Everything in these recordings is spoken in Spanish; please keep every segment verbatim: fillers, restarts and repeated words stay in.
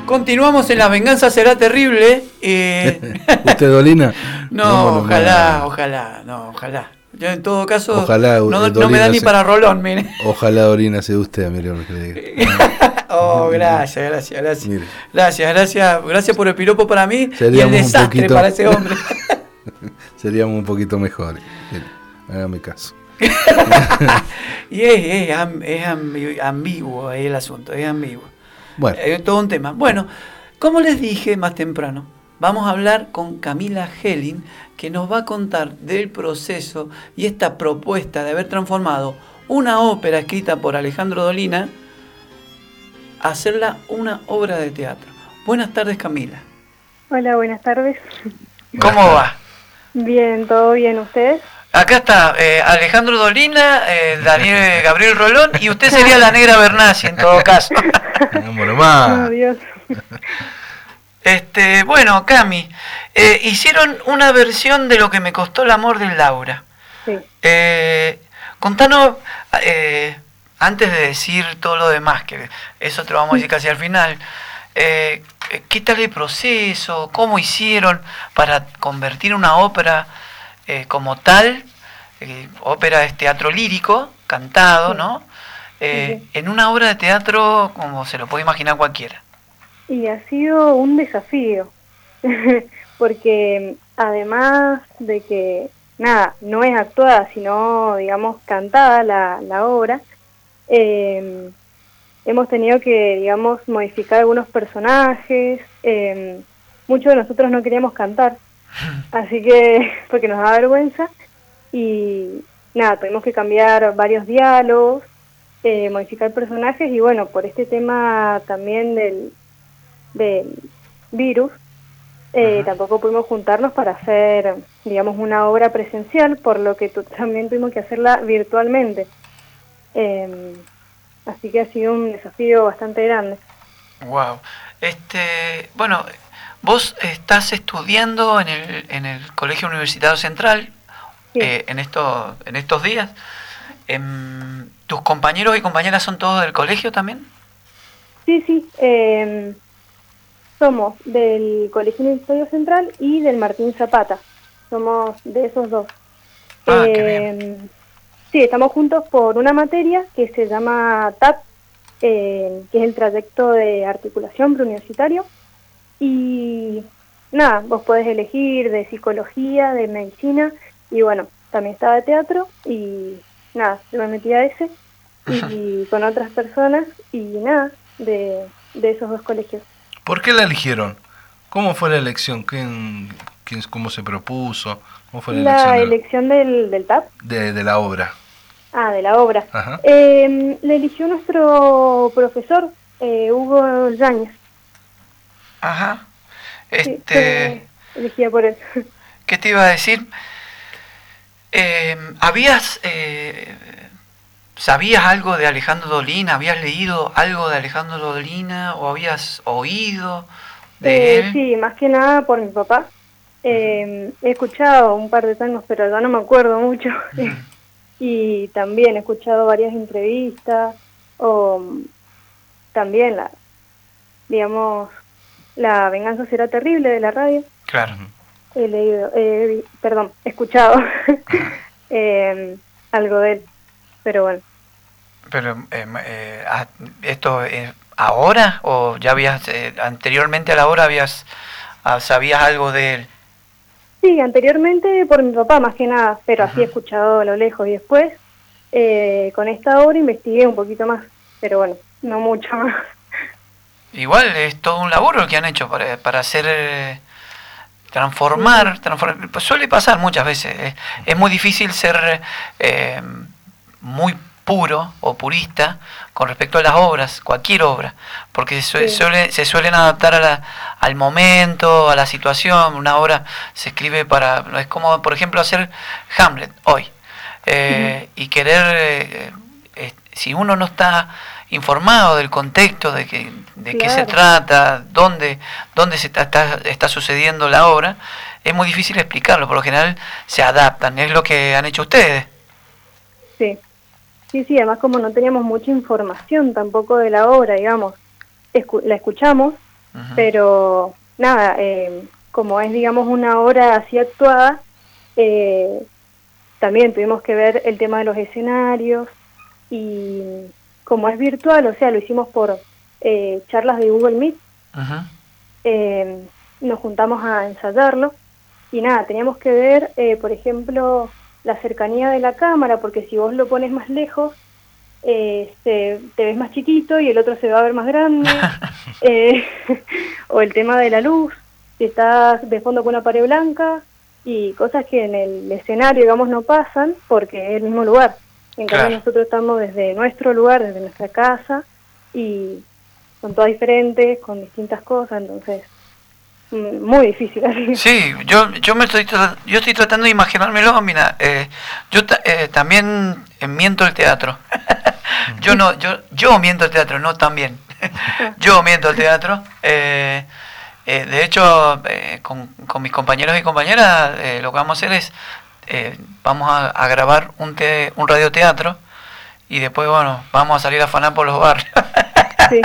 Continuamos en La Venganza Será Terrible. Eh... ¿Usted, Dolina? No, no ojalá, no. ojalá, no, ojalá. Yo en todo caso ojalá, no, Dolina, no me da ni para rolón, mire. Ojalá Dolina sea usted, mire lo que le digo. Oh, gracias, gracias, gracias. Mire. Gracias, gracias, gracias por el piropo para mí. Seríamos y el desastre poquito... para ese hombre. Seríamos un poquito mejores. Hágame caso. Y es, es, es ambiguo el asunto, es ambiguo. Bueno. Es todo un tema. Bueno, como les dije más temprano, vamos a hablar con Camila Helling, que nos va a contar del proceso y esta propuesta de haber transformado una ópera escrita por Alejandro Dolina a hacerla una obra de teatro. Buenas tardes, Camila. Hola, buenas tardes. ¿Cómo va? Bien, todo bien, ¿ustedes? Acá está eh, Alejandro Dolina, eh, Daniel Gabriel Rolón, y usted sería la negra Bernasi en todo caso. Oh, Dios. Este, bueno, Cami, eh, hicieron una versión de Lo que me costó el amor de Laura. Sí. Eh, contanos, eh, antes de decir todo lo demás, que eso te lo vamos a decir casi al final, eh, ¿qué tal el proceso? ¿Cómo hicieron para convertir una ópera eh, como tal? Eh, ópera es teatro lírico, cantado, sí. ¿no? Eh, sí. En una obra de teatro como se lo puede imaginar cualquiera. Y ha sido un desafío, porque además de que, nada, no es actuada, sino, digamos, cantada la, la obra, eh, hemos tenido que, digamos, modificar algunos personajes, eh, muchos de nosotros no queríamos cantar, así que, porque nos da vergüenza, y nada, tuvimos que cambiar varios diálogos, eh, modificar personajes, y bueno, por este tema también del... del virus, eh, tampoco pudimos juntarnos para hacer, digamos, una obra presencial, por lo que también tuvimos que hacerla virtualmente. Eh, así que ha sido un desafío bastante grande. Wow. Este, bueno, vos estás estudiando en el, en el Colegio Universitario Central, sí. eh, en, esto, en estos días. Eh, ¿Tus compañeros y compañeras son todos del colegio también? Sí, sí. Eh, Somos del Colegio Universitario Central y del Martín Zapata. Somos de esos dos. Ah, eh, qué bien. Sí, estamos juntos por una materia que se llama T A P, eh, que es el trayecto de articulación preuniversitario. Y nada, vos podés elegir de psicología, de medicina, y bueno, también estaba de teatro, y nada, yo me metí a ese, y con otras personas, y nada, de, de esos dos colegios. ¿Por qué la eligieron? ¿Cómo fue la elección? ¿Quién, quién, ¿Cómo se propuso? ¿Cómo fue la, la elección, de, elección del, del T A P? De, de la obra. Ah, de la obra. Eh, la eligió nuestro profesor, eh, Hugo Yáñez. Ajá. Este, sí, elegida por él. ¿Qué te iba a decir? Eh, ¿Habías... Eh, ¿Sabías algo de Alejandro Dolina? ¿Habías leído algo de Alejandro Dolina? ¿O habías oído de eh, él? Sí, más que nada por mi papá. Eh, he escuchado un par de tangos, pero ya no me acuerdo mucho. Uh-huh. Y también he escuchado varias entrevistas, o también la, digamos, La Venganza Será Terrible de la radio. Claro. He leído, eh, perdón, he escuchado eh, algo de él. Pero bueno. Pero, eh, eh, ¿esto es ahora o ya habías, eh, anteriormente a la hora habías, sabías algo de él? Sí, anteriormente por mi papá más que nada, pero uh-huh. así he escuchado a lo lejos. Y después, eh, con esta obra investigué un poquito más, pero bueno, no mucho más. Igual es todo un laburo el que han hecho para, para hacer... Eh, transformar, uh-huh. transformar, pues suele pasar muchas veces. Es, es muy difícil ser... Eh, muy puro o purista con respecto a las obras, cualquier obra, porque se, sí. suele, se suelen adaptar a la, al momento, a la situación. Una obra se escribe para... Es como, por ejemplo, hacer Hamlet hoy, eh, uh-huh. y querer... Eh, eh, si uno no está informado del contexto, de, que, de claro. qué se trata, dónde, dónde se está, está, está sucediendo la obra, es muy difícil explicarlo. Por lo general se adaptan, es lo que han hecho ustedes. Sí. Sí, sí, además como no teníamos mucha información tampoco de la obra, digamos, escu- la escuchamos, Uh-huh. Pero nada, eh, como es, digamos, una obra así actuada, eh, también tuvimos que ver el tema de los escenarios y como es virtual, o sea, lo hicimos por eh, charlas de Google Meet, uh-huh. eh, nos juntamos a ensayarlo y nada, teníamos que ver, eh, por ejemplo, la cercanía de la cámara, porque si vos lo pones más lejos, eh, se, te ves más chiquito y el otro se va a ver más grande, eh, o el tema de la luz, si estás de fondo con una pared blanca, y cosas que en el escenario, digamos, no pasan porque es el mismo lugar. En cambio, claro, nosotros estamos desde nuestro lugar, desde nuestra casa, y son todas diferentes, con distintas cosas, entonces muy difícil. Sí, yo yo me estoy yo estoy tratando de imaginármelo. Mira, eh, yo eh, también miento el teatro. yo no yo yo miento el teatro, no también. yo miento el teatro. Eh, eh, de hecho, eh, con, con mis compañeros y compañeras, eh, lo que vamos a hacer es eh, vamos a, a grabar un te, un radioteatro y después, bueno, vamos a salir a afanar por los barrios. Sí.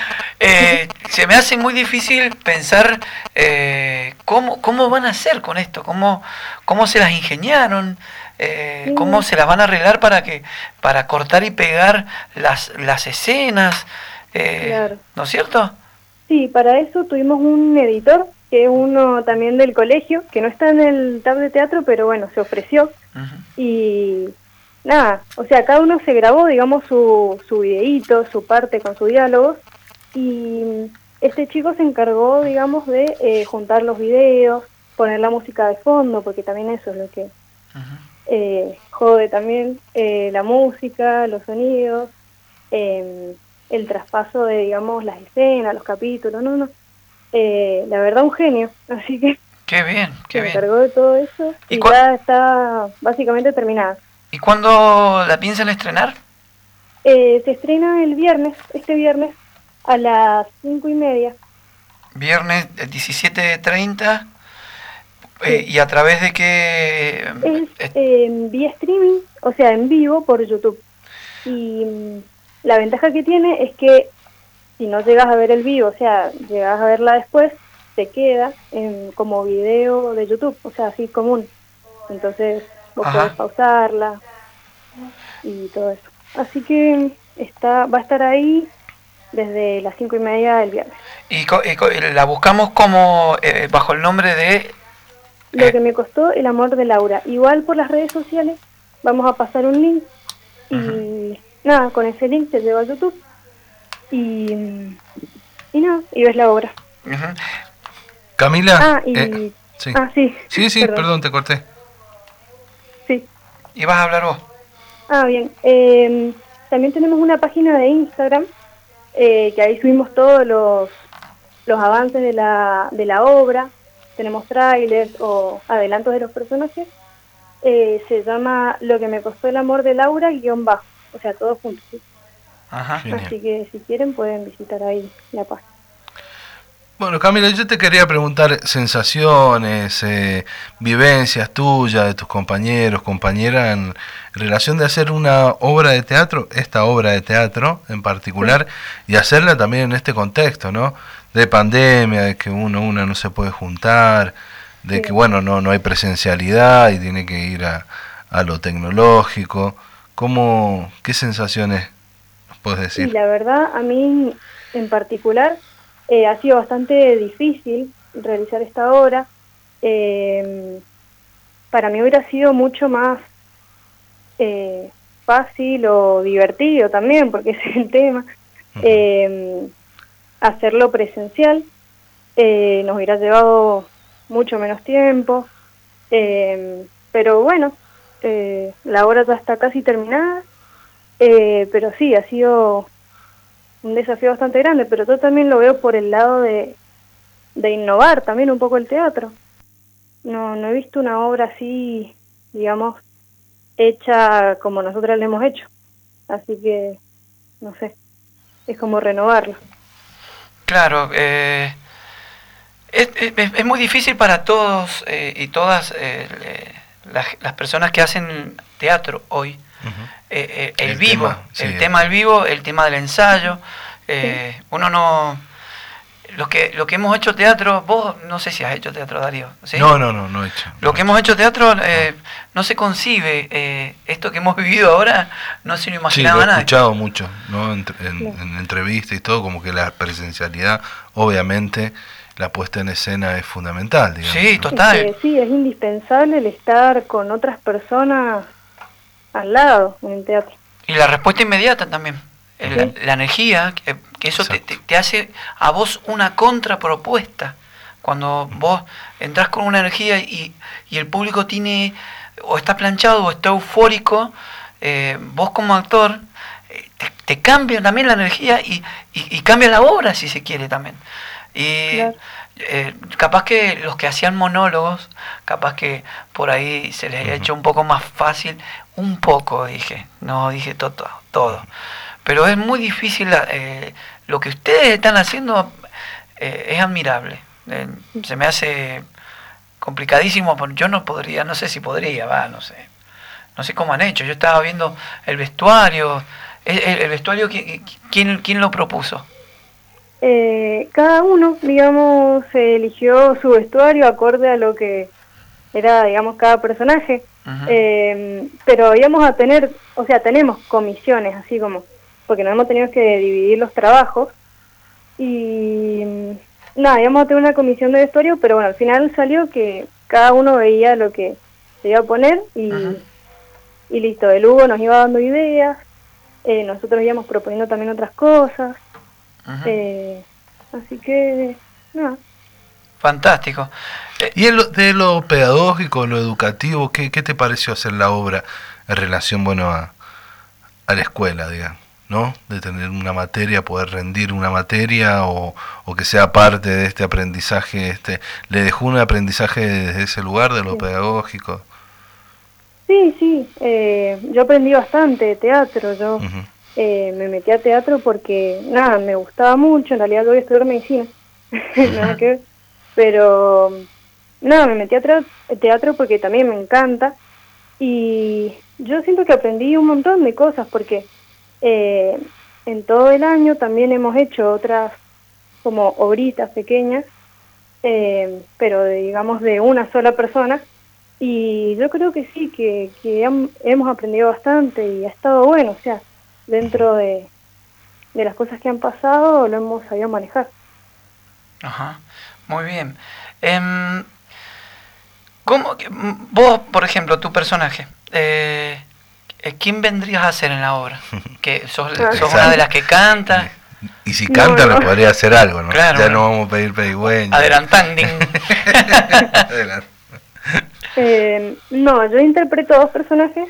Eh, se me hace muy difícil pensar eh, cómo, cómo van a hacer con esto, cómo, cómo se las ingeniaron, eh, sí. cómo se las van a arreglar para que para cortar y pegar las, las escenas, eh, claro. ¿no es cierto? Sí, para eso tuvimos un editor, que es uno también del colegio, que no está en el tab de teatro, pero bueno, se ofreció. Uh-huh. Y nada, o sea, cada uno se grabó, digamos, su, su videíto, su parte con sus diálogos, y este chico se encargó, digamos, de eh, juntar los videos, poner la música de fondo, porque también eso es lo que uh-huh. eh, jode también, eh, la música, los sonidos, eh, el traspaso de, digamos, las escenas, los capítulos, no, no, eh, la verdad un genio, así que qué bien, qué se bien. encargó de todo eso y, y ya está básicamente terminada. ¿Y cuándo la piensan estrenar? Eh, se estrena el viernes, este viernes, a las cinco y media. Viernes diecisiete treinta. Sí. Eh, ¿Y a través de qué? Es eh, vía streaming, o sea, en vivo por YouTube. Y um, la ventaja que tiene es que si no llegas a ver el vivo, o sea, llegas a verla después, te queda en, como video de YouTube, o sea, así común. Entonces vos Ajá. podés pausarla y todo eso. Así que está va a estar ahí desde las cinco y media del viernes. ¿Y, y la buscamos como eh, bajo el nombre de...? Eh... Lo que me costó el amor de Laura. Igual por las redes sociales vamos a pasar un link y uh-huh. nada, con ese link te lleva a YouTube y, y nada, y ves la obra. Uh-huh. Camila. Ah, y... eh, sí. Ah, sí. Sí, sí, perdón. perdón, te corté. Sí. ¿Y vas a hablar vos? Ah, bien. Eh, también tenemos una página de Instagram eh, que ahí subimos todos los, los avances de la, de la obra. Tenemos trailers o adelantos de los personajes. Eh, se llama Lo que me costó el amor de Laura guión bajo. O sea, todos juntos. ¿Sí? Ajá. Así que si quieren pueden visitar ahí la página. Bueno, Camila, yo te quería preguntar sensaciones, eh, vivencias tuyas, de tus compañeros, compañeras, en relación de hacer una obra de teatro, esta obra de teatro en particular, sí. y hacerla también en este contexto, ¿no? De pandemia, de que uno una no se puede juntar, de sí. que, bueno, no no hay presencialidad y tiene que ir a, a lo tecnológico. ¿Cómo, qué sensaciones nos puedes decir? Sí, la verdad, a mí en particular... Eh, ha sido bastante difícil realizar esta obra. Eh, para mí hubiera sido mucho más eh, fácil o divertido también, porque ese es el tema, eh, hacerlo presencial. Eh, nos hubiera llevado mucho menos tiempo, eh, pero bueno, eh, la obra ya está casi terminada, eh, pero sí, ha sido... un desafío bastante grande, pero yo también lo veo por el lado de, de innovar también un poco el teatro. No, no he visto una obra así, digamos, hecha como nosotras la hemos hecho. Así que, no sé, es como renovarlo. Claro, eh, es, es, es muy difícil para todos eh, y todas eh, las, las personas que hacen teatro hoy. Uh-huh. Eh, eh, el, el vivo, tema, sí, el tema del vivo, el tema del ensayo, eh, sí. uno no Los que, lo que hemos hecho teatro, vos no sé si has hecho teatro, Darío. ¿Sí? No, no, no, no he hecho. Lo que hemos hecho teatro, eh, no se concibe. Eh, esto que hemos vivido ahora, no se lo Sí, imaginaba lo he nadie. escuchado mucho, ¿no? En, en, en entrevistas y todo, como que la presencialidad, obviamente, la puesta en escena es fundamental, digamos. Sí, ¿no? total. Es que sí, es indispensable el estar con otras personas al lado en el teatro. Y la respuesta inmediata también. El- Sí. La energía, que, que eso te, Exacto. te- te hace a vos una contrapropuesta. Cuando vos entras con una energía y, y el público tiene, o está planchado o está eufórico, eh, vos como actor, eh, te, te cambia también la energía y, y, y cambia la obra, si se quiere también. Y Claro. eh, capaz que los que hacían monólogos, capaz que por ahí se les ha hecho un poco más fácil, un poco dije, no dije to- to- todo. Pero es muy difícil, eh, lo que ustedes están haciendo eh, es admirable. Eh, se me hace complicadísimo, porque yo no podría, no sé si podría, va, no sé. No sé cómo han hecho. Yo estaba viendo el vestuario. El, el- el vestuario, ¿quién, quién, quién lo propuso? Eh, cada uno, digamos, eh, eligió su vestuario acorde a lo que era, digamos, cada personaje. Ujú. Eh, pero íbamos a tener, o sea, tenemos comisiones, así como, porque nos hemos tenido que dividir los trabajos. Y mm, nada, íbamos a tener una comisión de vestuario, pero bueno, al final salió que cada uno veía lo que se iba a poner y, Ujú. y listo. El Hugo nos iba dando ideas, eh, nosotros íbamos proponiendo también otras cosas. Ujú. Eh, así que, nada. Fantástico. Eh, Y en lo- de lo pedagógico, lo educativo, ¿qué, qué te pareció hacer la obra en relación, bueno, a, a la escuela, digamos, ¿no? De tener una materia, poder rendir una materia o, o que sea parte de este aprendizaje, este, ¿le dejó un aprendizaje desde ese lugar de lo Sí. pedagógico? Sí, sí, eh, yo aprendí bastante de teatro, yo Ujú. eh, me metí a teatro porque, nada, me gustaba mucho, en realidad yo voy a estudiar medicina, nada que ver, pero, nada, me metí a tra- teatro porque también me encanta y yo siento que aprendí un montón de cosas porque eh, en todo el año también hemos hecho otras como obritas pequeñas, eh, pero de, digamos de una sola persona. Y yo creo que sí, que, que hem- hemos aprendido bastante y ha estado bueno, o sea, dentro de, de las cosas que han pasado lo hemos sabido manejar. Ajá, muy bien. Em, ¿cómo, que- m- vos, por ejemplo, tu personaje, eh, eh, ¿quién vendrías a ser en la obra? Que sos, Ah. sos una de las que canta, Y si No, canta, no. le podría hacer algo, ¿no? Claro, Ya bueno. no vamos a pedir pedigüeña. adelantando. Adelante. Eh, no, yo interpreto dos personajes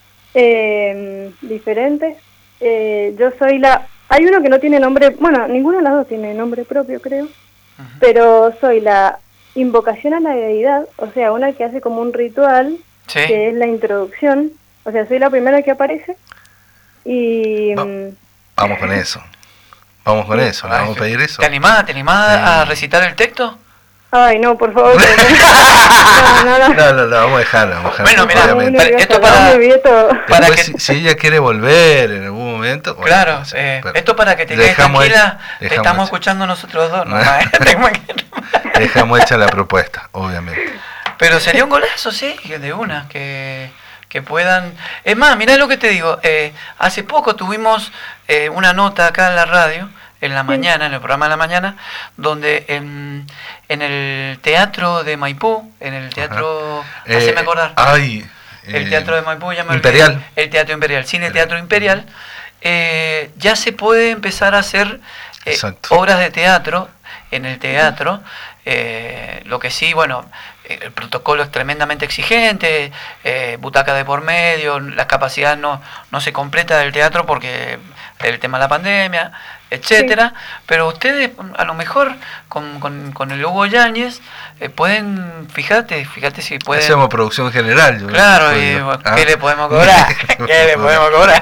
eh, diferentes. Eh, yo soy la... Hay uno que no tiene nombre, bueno, ninguno de las dos tiene nombre propio, creo, pero soy la invocación a la deidad, o sea, una que hace como un ritual, Sí. que es la introducción, o sea, soy la primera que aparece y... Va- mm, Vamos con eso. Vamos con eso, le vamos a pedir eso. ¿Te animás, te animás Sí. a recitar el texto? Ay, no, por favor. no, no, no. No, no, no, vamos a dejar, vamos a dejar. Bueno, mirá, obviamente. para- Nerviosa, esto no, para- me olvidé todo. para Después, que- si, si ella quiere volver en algún momento. bueno, Claro, no sé, eh, pero esto para que te quedes dejamos tranquila, hecha- te dejamos estamos hecha- escuchando nosotros dos, nomás, ¿eh? Tenemos que- Dejamos hecha la propuesta, obviamente. Pero sería un golazo, sí, de una, que, que puedan... Es más, mirá lo que te digo, eh, hace poco tuvimos eh, una nota acá en la radio, en la mañana, en el programa de la mañana, donde en, en el teatro de Maipú, en el teatro... Eh, Haceme acordar. Ay, El eh, Teatro de Maipú, ya me olvidé. Imperial. El Teatro Imperial, Cine Teatro Imperial. Eh, ya se puede empezar a hacer eh, Exacto. obras de teatro en el teatro. Eh, lo que sí, bueno, eh, el protocolo es tremendamente exigente, eh, butaca de por medio, la capacidad no, no se completa del teatro porque el tema de la pandemia, etcétera. Pero ustedes, a lo mejor, con, con, con el Hugo Yáñez, eh, pueden, fíjate, fíjate si pueden... Hacemos producción general. yo- Claro, yo- y yo- bueno, ¿ah? ¿qué le podemos cobrar? ¿Qué le podemos cobrar?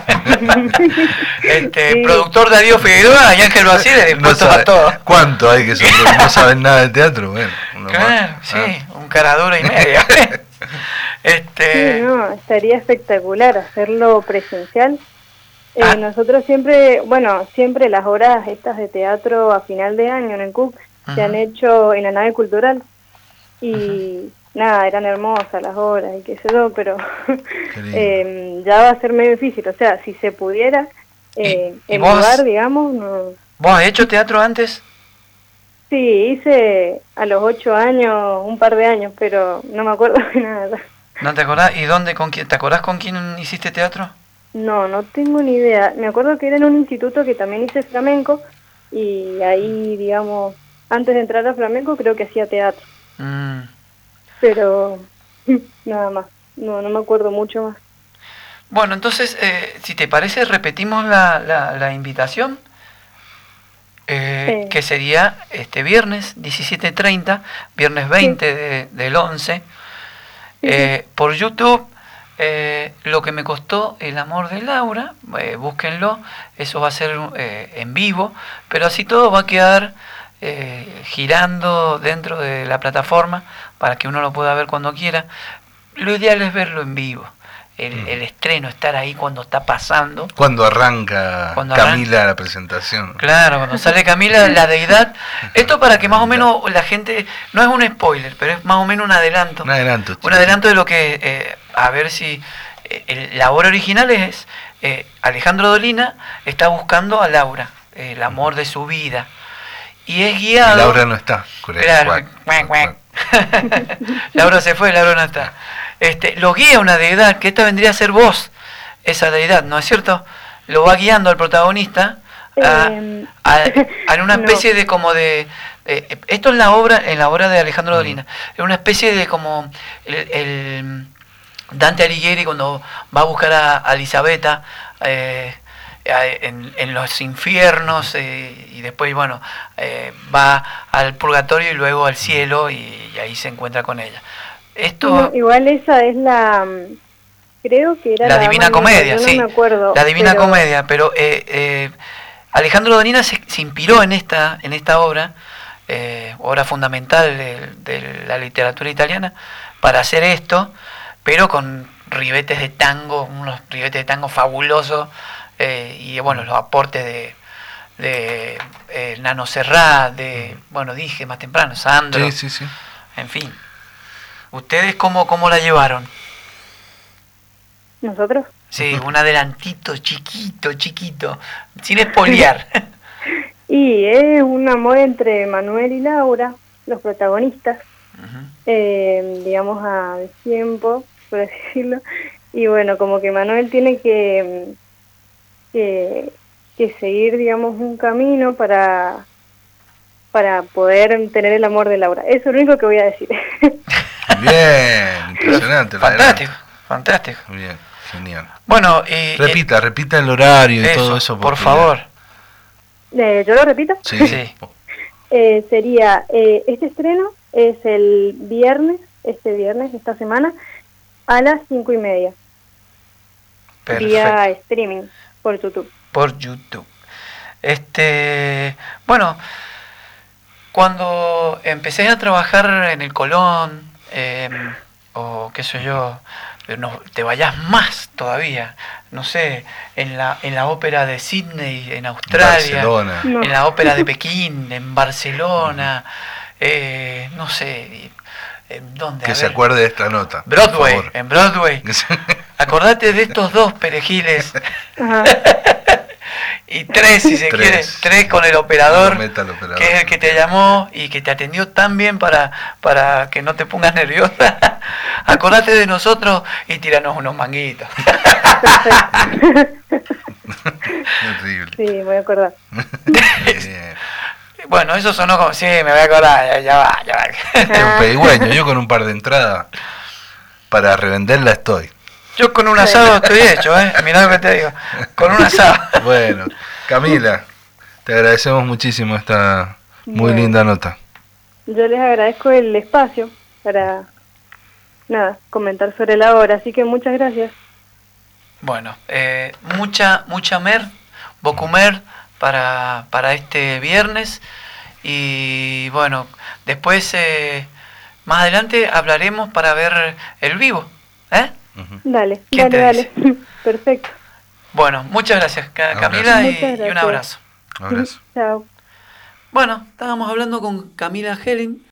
este, Sí. productor Darío Figueroa y Ángel Basile No dispuestos sabe- a todo. ¿Cuánto hay que ser? No saben nada de teatro. Bueno, uno Claro, más. sí, Ah. un cara dura y media. Sí, este, no, estaría espectacular hacerlo presencial. Eh, Ah. Nosotros siempre, bueno, siempre las obras estas de teatro a final de año en el C U C se Ujú. han hecho en la nave cultural y nada, eran hermosas las obras y qué sé yo, pero Qué lindo. eh, ya va a ser medio difícil, o sea, si se pudiera, eh, ¿Y- y en vos? lugar, digamos, no... ¿Vos has hecho teatro antes? Sí, hice a los ocho años, un par de años, pero no me acuerdo de nada. ¿No te acordás? ¿Y dónde, con quién? ¿Te acordás con quién hiciste teatro? No, no tengo ni idea. Me acuerdo que era en un instituto que también hice flamenco y ahí, digamos, antes de entrar a flamenco creo que hacía teatro, Mm. pero nada más. No, no me acuerdo mucho más. Bueno, entonces, eh, si te parece, repetimos la, la, la invitación, eh, Sí. que sería este viernes diecisiete treinta, viernes veinte de- del once, Sí, eh, por YouTube, eh, Lo que me costó el amor de Laura, eh, búsquenlo, eso va a ser eh, en vivo, pero así todo va a quedar eh, girando dentro de la plataforma para que uno lo pueda ver cuando quiera. Lo ideal es verlo en vivo. El, el estreno, estar ahí cuando está pasando. Cuando arranca Cuando Camila la presentación. Claro, cuando sale Camila, la deidad. Esto para que más o menos la gente, no es un spoiler, pero es más o menos un adelanto. Un adelanto. Un chico. adelanto de lo que, eh, a ver si, eh, el- la obra original es, eh, Alejandro Dolina está buscando a Laura, eh, el amor de su vida. Y es Y guiado... Laura no está. Cuac, Claro, cuac, cuac, cuac. cuac. Laura se fue, Laura no está. Este, lo guía una deidad, que esta vendría a ser vos, esa deidad, ¿no es cierto? Lo va guiando al protagonista a, Eh, a- a en una no. especie de como de... eh, esto es la obra, en la obra de Alejandro Dolina, es una especie de como el, el Dante Alighieri cuando va a buscar a, a Elisabetta eh, a- en, en los infiernos eh, y después, bueno, eh, va al purgatorio y luego al cielo y, y ahí se encuentra con ella. Esto, no, igual esa es la... mm, creo que era la la Divina Dama Comedia, Negra, yo sí, no me acuerdo. la Divina pero- Comedia, pero eh, eh, Alejandro Dolina se, se inspiró en esta, en esta obra, eh, obra fundamental de, de la literatura italiana, para hacer esto, pero con ribetes de tango, unos ribetes de tango fabulosos, eh, y bueno, los aportes de, de eh, Nano Serrat, de, bueno, dije más temprano, Sandro, Sí, sí, sí. en fin. ¿Ustedes cómo, cómo la llevaron? ¿Nosotros? Sí, un adelantito chiquito, chiquito, sin espoliar. Y es un amor entre Manuel y Laura, los protagonistas, Ujú. eh, digamos a tiempo, por así decirlo. Y bueno, como que Manuel tiene que, que, que seguir, digamos, un camino para, para poder tener el amor de Laura. Eso es lo único que voy a decir. Bien, impresionante. el Fantástico, fantástico. adelanto. Bien, genial. Bueno, eh, Repita, repita el horario y eh, todo eso, eso. por porque- favor. Eh, ¿Yo lo repito? Sí. Sí. Eh, sería, eh, este estreno es el viernes, este viernes, esta semana, a las cinco y media, Perfecto. vía streaming por YouTube. Por YouTube. Este, bueno, cuando empecé a trabajar en el Colón, eh, o qué sé yo, no, te vayas más todavía, no sé, en la, en la ópera de Sydney, en Australia, Barcelona. No. en la ópera de Pekín, en Barcelona, eh, no sé, ¿en dónde? Que A se ver. acuerde de esta nota. por Broadway, favor. en Broadway. Acordate de estos dos perejiles. Ajá. Y tres, si se Tres. quiere, tres con el operador, No meta al operador. que es el que te llamó y que te atendió tan bien para, para que no te pongas nerviosa. Acordate de nosotros y tiranos unos manguitos. Terrible. Sí, me voy a acordar. Bien. Bueno, eso sonó como, sí, me voy a acordar, ya, ya va, ya va. Es un pedigüeño, yo con un par de entradas para revenderla estoy. Yo con un asado estoy hecho, ¿eh? Mirá lo que te digo, con un asado. Bueno, Camila, te agradecemos muchísimo esta muy Bueno. linda nota. Yo les agradezco el espacio para, nada, comentar sobre la obra, así que muchas gracias. Bueno, eh, mucha, mucha mer, bocumer para, para este viernes y bueno, después eh, más adelante hablaremos para ver el vivo, ¿eh? Ujú. Dale, ¿Quién dale, te dale. Perfecto. Bueno, muchas gracias, Camila, y, gracias. y un abrazo. Un abrazo. Chao. Bueno, estábamos hablando con Camila Helling,